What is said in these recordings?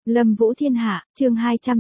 Lâm Vũ Thiên Hạ, chương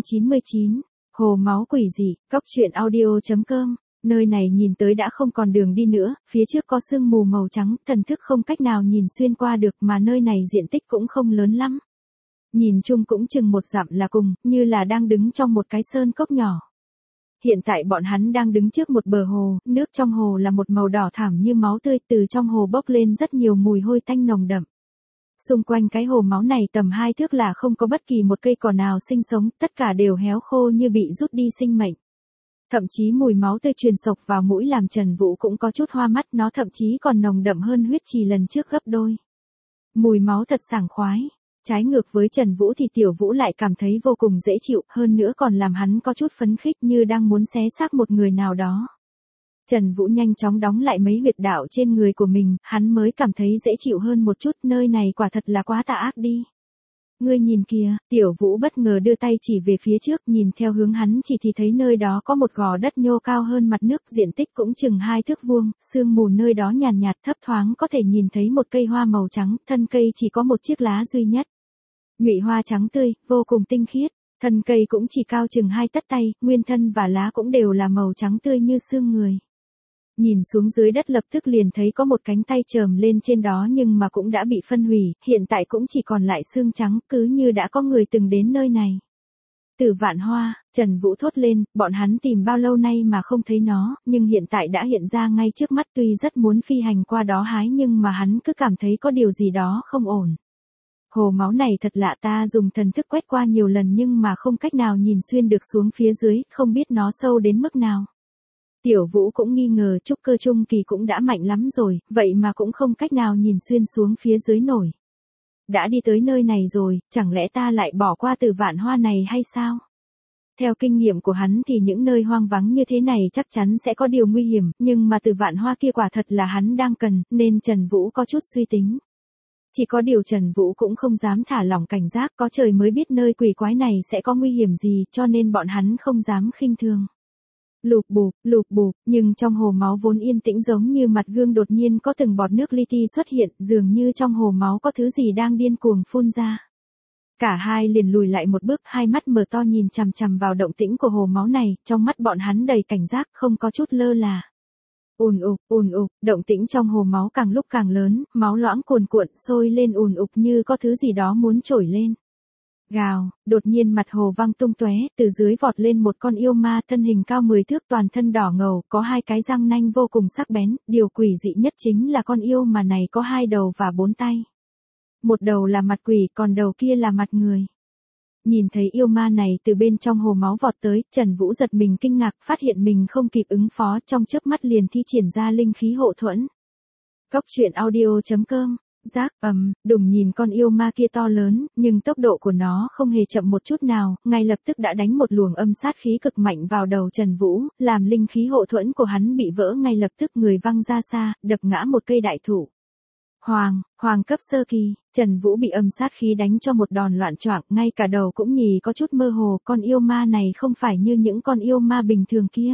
299, Hồ Máu Quỷ Dị, Cốc truyện audio.com. Nơi này nhìn tới đã không còn đường đi nữa, phía trước có sương mù màu trắng, thần thức không cách nào nhìn xuyên qua được mà nơi này diện tích cũng không lớn lắm. Nhìn chung cũng chừng một dặm là cùng, như là đang đứng trong một cái sơn cốc nhỏ. Hiện tại bọn hắn đang đứng trước một bờ hồ, nước trong hồ là một màu đỏ thẳm như máu tươi, từ trong hồ bốc lên rất nhiều mùi hôi tanh nồng đậm. Xung quanh cái hồ máu này tầm 2 thước là không có bất kỳ một cây cỏ nào sinh sống, tất cả đều héo khô như bị rút đi sinh mệnh. Thậm chí mùi máu tươi truyền sộc vào mũi làm Trần Vũ cũng có chút hoa mắt, nó thậm chí còn nồng đậm hơn huyết trì lần trước gấp đôi. Mùi máu thật sảng khoái. Trái ngược với Trần Vũ thì Tiểu Vũ lại cảm thấy vô cùng dễ chịu, hơn nữa còn làm hắn có chút phấn khích như đang muốn xé xác một người nào đó. Trần Vũ nhanh chóng đóng lại mấy huyệt đạo trên người của mình, hắn mới cảm thấy dễ chịu hơn một chút, nơi này quả thật là quá tà ác đi. Ngươi nhìn kìa, Tiểu Vũ bất ngờ đưa tay chỉ về phía trước, nhìn theo hướng hắn chỉ thì thấy nơi đó có một gò đất nhô cao hơn mặt nước, diện tích cũng chừng 2 thước vuông, sương mù nơi đó nhàn nhạt thấp thoáng có thể nhìn thấy một cây hoa màu trắng, thân cây chỉ có một chiếc lá duy nhất. Nhụy hoa trắng tươi, vô cùng tinh khiết, thân cây cũng chỉ cao chừng 2 tấc tay, nguyên thân và lá cũng đều là màu trắng tươi như xương người. Nhìn xuống dưới đất lập tức liền thấy có một cánh tay chồm lên trên đó nhưng mà cũng đã bị phân hủy, hiện tại cũng chỉ còn lại xương trắng, cứ như đã có người từng đến nơi này. Tử Vạn Hoa, Trần Vũ thốt lên, bọn hắn tìm bao lâu nay mà không thấy nó, nhưng hiện tại đã hiện ra ngay trước mắt, tuy rất muốn phi hành qua đó hái nhưng mà hắn cứ cảm thấy có điều gì đó không ổn. Hồ máu này thật lạ, ta dùng thần thức quét qua nhiều lần nhưng mà không cách nào nhìn xuyên được xuống phía dưới, không biết nó sâu đến mức nào. Tiểu Vũ cũng nghi ngờ trúc cơ trung kỳ cũng đã mạnh lắm rồi, vậy mà cũng không cách nào nhìn xuyên xuống phía dưới nổi. Đã đi tới nơi này rồi, chẳng lẽ ta lại bỏ qua Tử Vạn Hoa này hay sao? Theo kinh nghiệm của hắn thì những nơi hoang vắng như thế này chắc chắn sẽ có điều nguy hiểm, nhưng mà Tử Vạn Hoa kia quả thật là hắn đang cần, nên Trần Vũ có chút suy tính. Chỉ có điều Trần Vũ cũng không dám thả lỏng cảnh giác, có trời mới biết nơi quỷ quái này sẽ có nguy hiểm gì, cho nên bọn hắn không dám khinh thường. Lục bụp, nhưng trong hồ máu vốn yên tĩnh giống như mặt gương đột nhiên có từng bọt nước li ti xuất hiện, dường như trong hồ máu có thứ gì đang điên cuồng phun ra. Cả hai liền lùi lại một bước, hai mắt mở to nhìn chằm chằm vào động tĩnh của hồ máu này, trong mắt bọn hắn đầy cảnh giác, không có chút lơ là. Ùn ục, động tĩnh trong hồ máu càng lúc càng lớn, máu loãng cuồn cuộn sôi lên ùn ục như có thứ gì đó muốn trồi lên. Gào, đột nhiên mặt hồ văng tung tóe, từ dưới vọt lên một con yêu ma, thân hình cao 10 thước, toàn thân đỏ ngầu, có 2 cái răng nanh vô cùng sắc bén, điều quỷ dị nhất chính là con yêu mà này có 2 đầu và 4 tay. Một đầu là mặt quỷ, còn đầu kia là mặt người. Nhìn thấy yêu ma này từ bên trong hồ máu vọt tới, Trần Vũ giật mình kinh ngạc, phát hiện mình không kịp ứng phó, trong chớp mắt liền thi triển ra linh khí hộ thuẫn. Cốc truyện audio.com. Giác, đùng, nhìn con yêu ma kia to lớn, nhưng tốc độ của nó không hề chậm một chút nào, ngay lập tức đã đánh một luồng âm sát khí cực mạnh vào đầu Trần Vũ, làm linh khí hộ thuẫn của hắn bị vỡ, ngay lập tức người văng ra xa, đập ngã một cây đại thụ. Hoàng cấp sơ kỳ, Trần Vũ bị âm sát khí đánh cho một đòn loạn choạng, ngay cả đầu cũng nhì có chút mơ hồ, con yêu ma này không phải như những con yêu ma bình thường kia.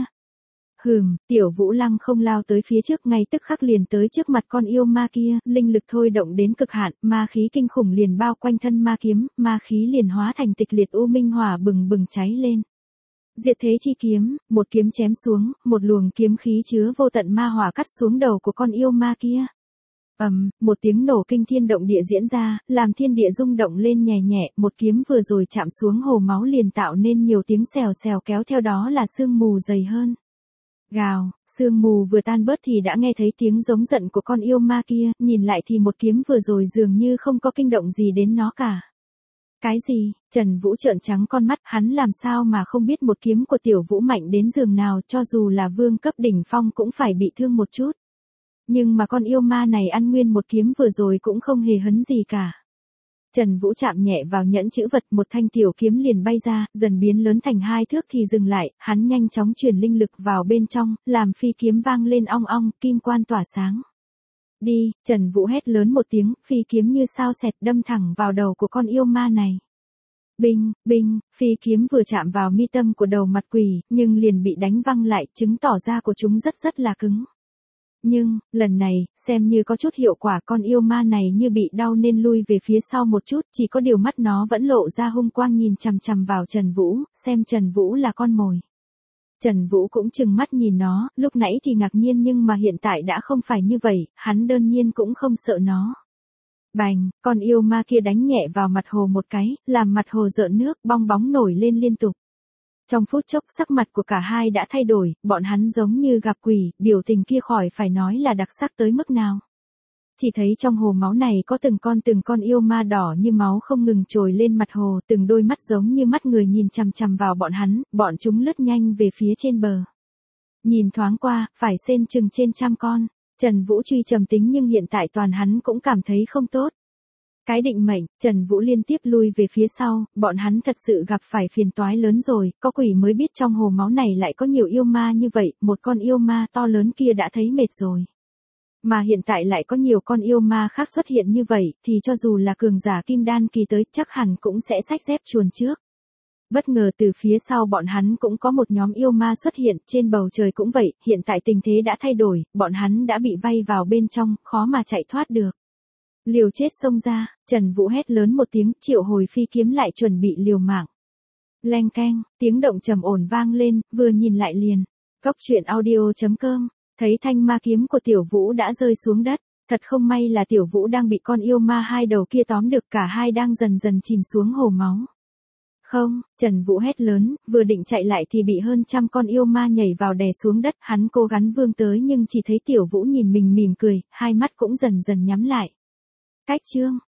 Tiểu Vũ lăng không lao tới phía trước, ngay tức khắc liền tới trước mặt con yêu ma kia, linh lực thôi động đến cực hạn, ma khí kinh khủng liền bao quanh thân ma kiếm, ma khí liền hóa thành tịch liệt u minh hỏa bừng bừng cháy lên. Diệt thế chi kiếm, một kiếm chém xuống, một luồng kiếm khí chứa vô tận ma hỏa cắt xuống đầu của con yêu ma kia. Một tiếng nổ kinh thiên động địa diễn ra, làm thiên địa rung động lên nhẹ nhẹ, một kiếm vừa rồi chạm xuống hồ máu liền tạo nên nhiều tiếng xèo xèo, kéo theo đó là sương mù dày hơn. Gào, sương mù vừa tan bớt thì đã nghe thấy tiếng giống giận của con yêu ma kia, nhìn lại thì một kiếm vừa rồi dường như không có kinh động gì đến nó cả. Cái gì? Trần Vũ trợn trắng con mắt, hắn làm sao mà không biết một kiếm của Tiểu Vũ mạnh đến giường nào, cho dù là vương cấp đỉnh phong cũng phải bị thương một chút. Nhưng mà con yêu ma này ăn nguyên một kiếm vừa rồi cũng không hề hấn gì cả. Trần Vũ chạm nhẹ vào nhẫn chữ vật, một thanh tiểu kiếm liền bay ra, dần biến lớn thành 2 thước thì dừng lại, hắn nhanh chóng truyền linh lực vào bên trong, làm phi kiếm vang lên ong ong, kim quan tỏa sáng. Đi, Trần Vũ hét lớn một tiếng, phi kiếm như sao xẹt đâm thẳng vào đầu của con yêu ma này. Binh, phi kiếm vừa chạm vào mi tâm của đầu mặt quỷ, nhưng liền bị đánh văng lại, chứng tỏ da của chúng rất là cứng. Nhưng, lần này, xem như có chút hiệu quả, con yêu ma này như bị đau nên lui về phía sau một chút, chỉ có điều mắt nó vẫn lộ ra hung quang nhìn chằm chằm vào Trần Vũ, xem Trần Vũ là con mồi. Trần Vũ cũng trừng mắt nhìn nó, lúc nãy thì ngạc nhiên nhưng mà hiện tại đã không phải như vậy, hắn đương nhiên cũng không sợ nó. Bành, con yêu ma kia đánh nhẹ vào mặt hồ một cái, làm mặt hồ rợn nước, bong bóng nổi lên liên tục. Trong phút chốc sắc mặt của cả hai đã thay đổi, bọn hắn giống như gặp quỷ, biểu tình kia khỏi phải nói là đặc sắc tới mức nào. Chỉ thấy trong hồ máu này có từng con yêu ma đỏ như máu không ngừng trồi lên mặt hồ, từng đôi mắt giống như mắt người nhìn chằm chằm vào bọn hắn, bọn chúng lướt nhanh về phía trên bờ. Nhìn thoáng qua, phải xên chừng trên 100 con. Trần Vũ truy trầm tính nhưng hiện tại toàn hắn cũng cảm thấy không tốt. Cái định mệnh, Trần Vũ liên tiếp lui về phía sau, bọn hắn thật sự gặp phải phiền toái lớn rồi, có quỷ mới biết trong hồ máu này lại có nhiều yêu ma như vậy, một con yêu ma to lớn kia đã thấy mệt rồi. Mà hiện tại lại có nhiều con yêu ma khác xuất hiện như vậy, thì cho dù là cường giả kim đan kỳ tới chắc hẳn cũng sẽ xách dép chuồn trước. Bất ngờ từ phía sau bọn hắn cũng có một nhóm yêu ma xuất hiện, trên bầu trời cũng vậy, hiện tại tình thế đã thay đổi, bọn hắn đã bị vây vào bên trong, khó mà chạy thoát được. Liều chết xông ra, Trần Vũ hét lớn một tiếng, triệu hồi phi kiếm lại chuẩn bị liều mạng. Leng keng, tiếng động trầm ổn vang lên, vừa nhìn lại liền. Góc truyện audio.com, thấy thanh ma kiếm của Tiểu Vũ đã rơi xuống đất, thật không may là Tiểu Vũ đang bị con yêu ma hai đầu kia tóm được, cả hai đang dần dần chìm xuống hồ máu. Không, Trần Vũ hét lớn, vừa định chạy lại thì bị hơn 100 con yêu ma nhảy vào đè xuống đất, hắn cố gắng vươn tới nhưng chỉ thấy Tiểu Vũ nhìn mình mỉm cười, hai mắt cũng dần dần nhắm lại. Cách chương